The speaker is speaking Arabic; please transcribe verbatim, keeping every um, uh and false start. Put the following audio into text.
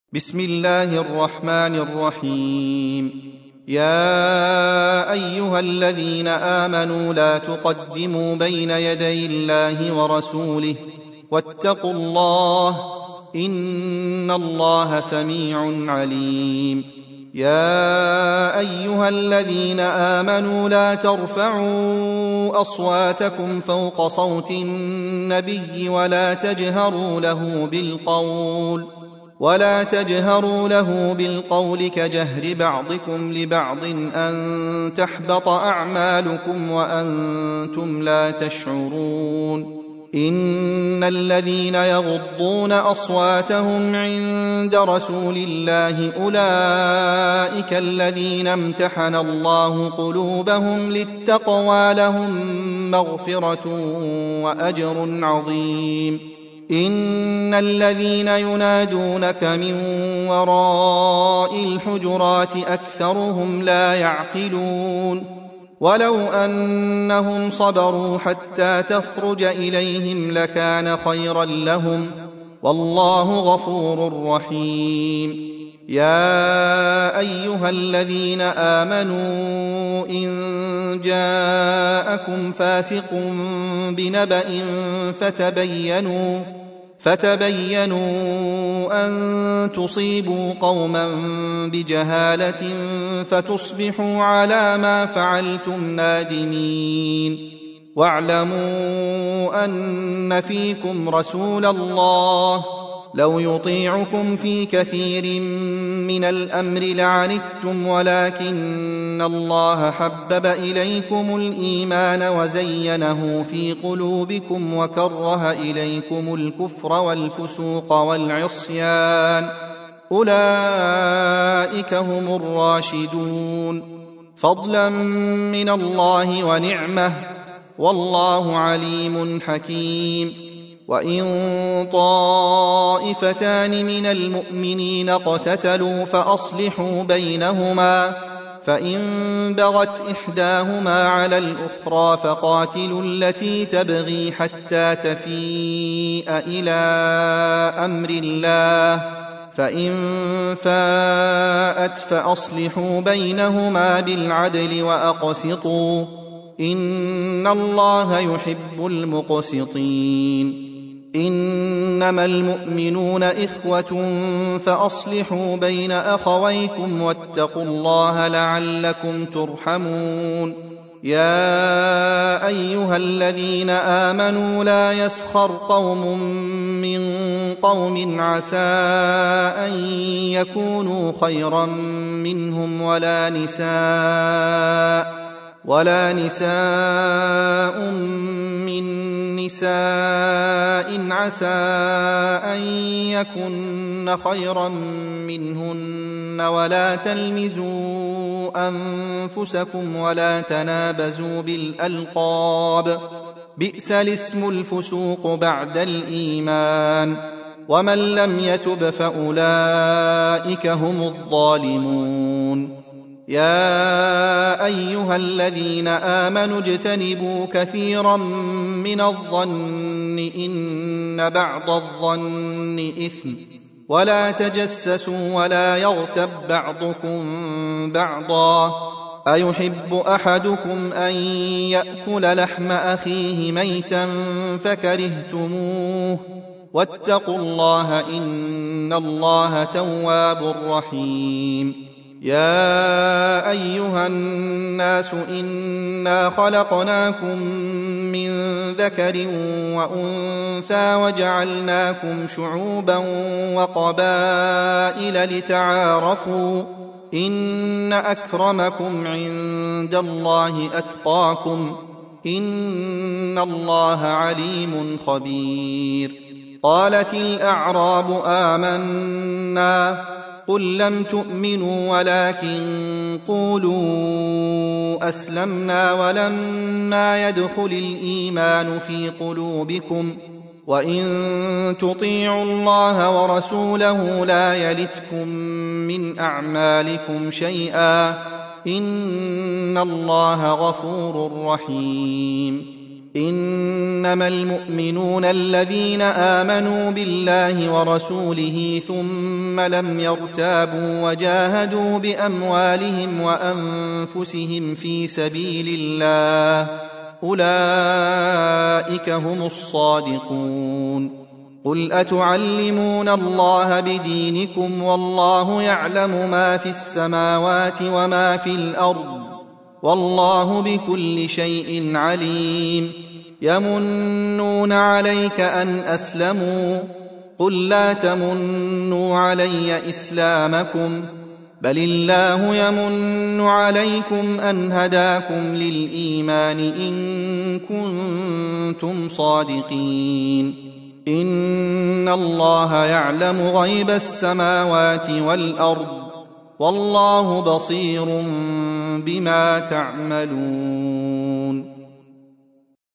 بسم الله الرحمن الرحيم. يا أيها الذين آمنوا لا تقدموا بين يدي الله ورسوله واتقوا الله إن الله سميع عليم. يا أيها الذين آمنوا لا ترفعوا أصواتكم فوق صوت النبي ولا تجهروا له بالقول ولا تجهروا له بالقول كجهر بعضكم لبعض أن تحبط أعمالكم وأنتم لا تشعرون. إن الذين يغضون أصواتهم عند رسول الله أولئك الذين امتحن الله قلوبهم للتقوى لهم مغفرة وأجر عظيم. إن الذين ينادونك من وراء الحجرات أكثرهم لا يعقلون. ولو أنهم صبروا حتى تخرج إليهم لكان خيرا لهم والله غفور رحيم. يا أيها الذين آمنوا إن جاءكم فاسق بنبأ فتبينوا فتبينوا أن تصيبوا قوما بجهالة فتصبحوا على ما فعلتم نادمين. واعلموا أن فيكم رسول الله لو يطيعكم في كثير من الأمر لعنتم ولكن الله حبب إليكم الإيمان وزينه في قلوبكم وكره إليكم الكفر والفسوق والعصيان أولئك هم الراشدون فضلا من الله ونعمة والله عليم حكيم. وإن طائفتان من المؤمنين اقتتلوا فأصلحوا بينهما فإن بغت إحداهما على الأخرى فقاتلوا التي تبغي حتى تفيء إلى أمر الله فإن فاءت فأصلحوا بينهما بالعدل وأقسطوا إن الله يحب المقسطين. إنما المؤمنون إخوة فأصلحوا بين أخويكم واتقوا الله لعلكم ترحمون. يا أيها الذين آمنوا لا يسخر قوم من قوم عسى أن يكونوا خيرا منهم ولا نساء ولا نساء من نساء عسى أن يكن خيرا منهن ولا تلمزوا أنفسكم ولا تنابزوا بالألقاب بئس الاسم الفسوق بعد الإيمان ومن لم يتب فأولئك هم الظالمون. يا أيها الذين آمنوا اجتنبوا كثيرا من الظن إن بعض الظن إثم ولا تجسسوا ولا يغتب بعضكم بعضا أيحب أحدكم أن يأكل لحم أخيه ميتا فكرهتموه واتقوا الله إن الله تواب رحيم. يا أيها الناس إنا خلقناكم من ذكر وأنثى وجعلناكم شعوبا وقبائل لتعارفوا إن أكرمكم عند الله أتقاكم إن الله عليم خبير. قالت الأعراب آمنا قل لم تؤمنوا ولكن قولوا أسلمنا ولما يدخل الإيمان في قلوبكم وإن تطيعوا الله ورسوله لا يلتكم من أعمالكم شيئا إن الله غفور رحيم. إنما المؤمنون الذين آمنوا بالله ورسوله ثم لم يرتابوا وجاهدوا بأموالهم وأنفسهم في سبيل الله، أولئك هم الصادقون. قل أتعلمون الله بدينكم والله يعلم ما في السماوات وما في الأرض والله بكل شيء عليم. يمنون عليك أن أسلموا، قل لا تمنوا علي إسلامكم بل الله يمن عليكم أن هداكم للإيمان إن كنتم صادقين. إن الله يعلم غيب السماوات والأرض والله بصير بما تعملون.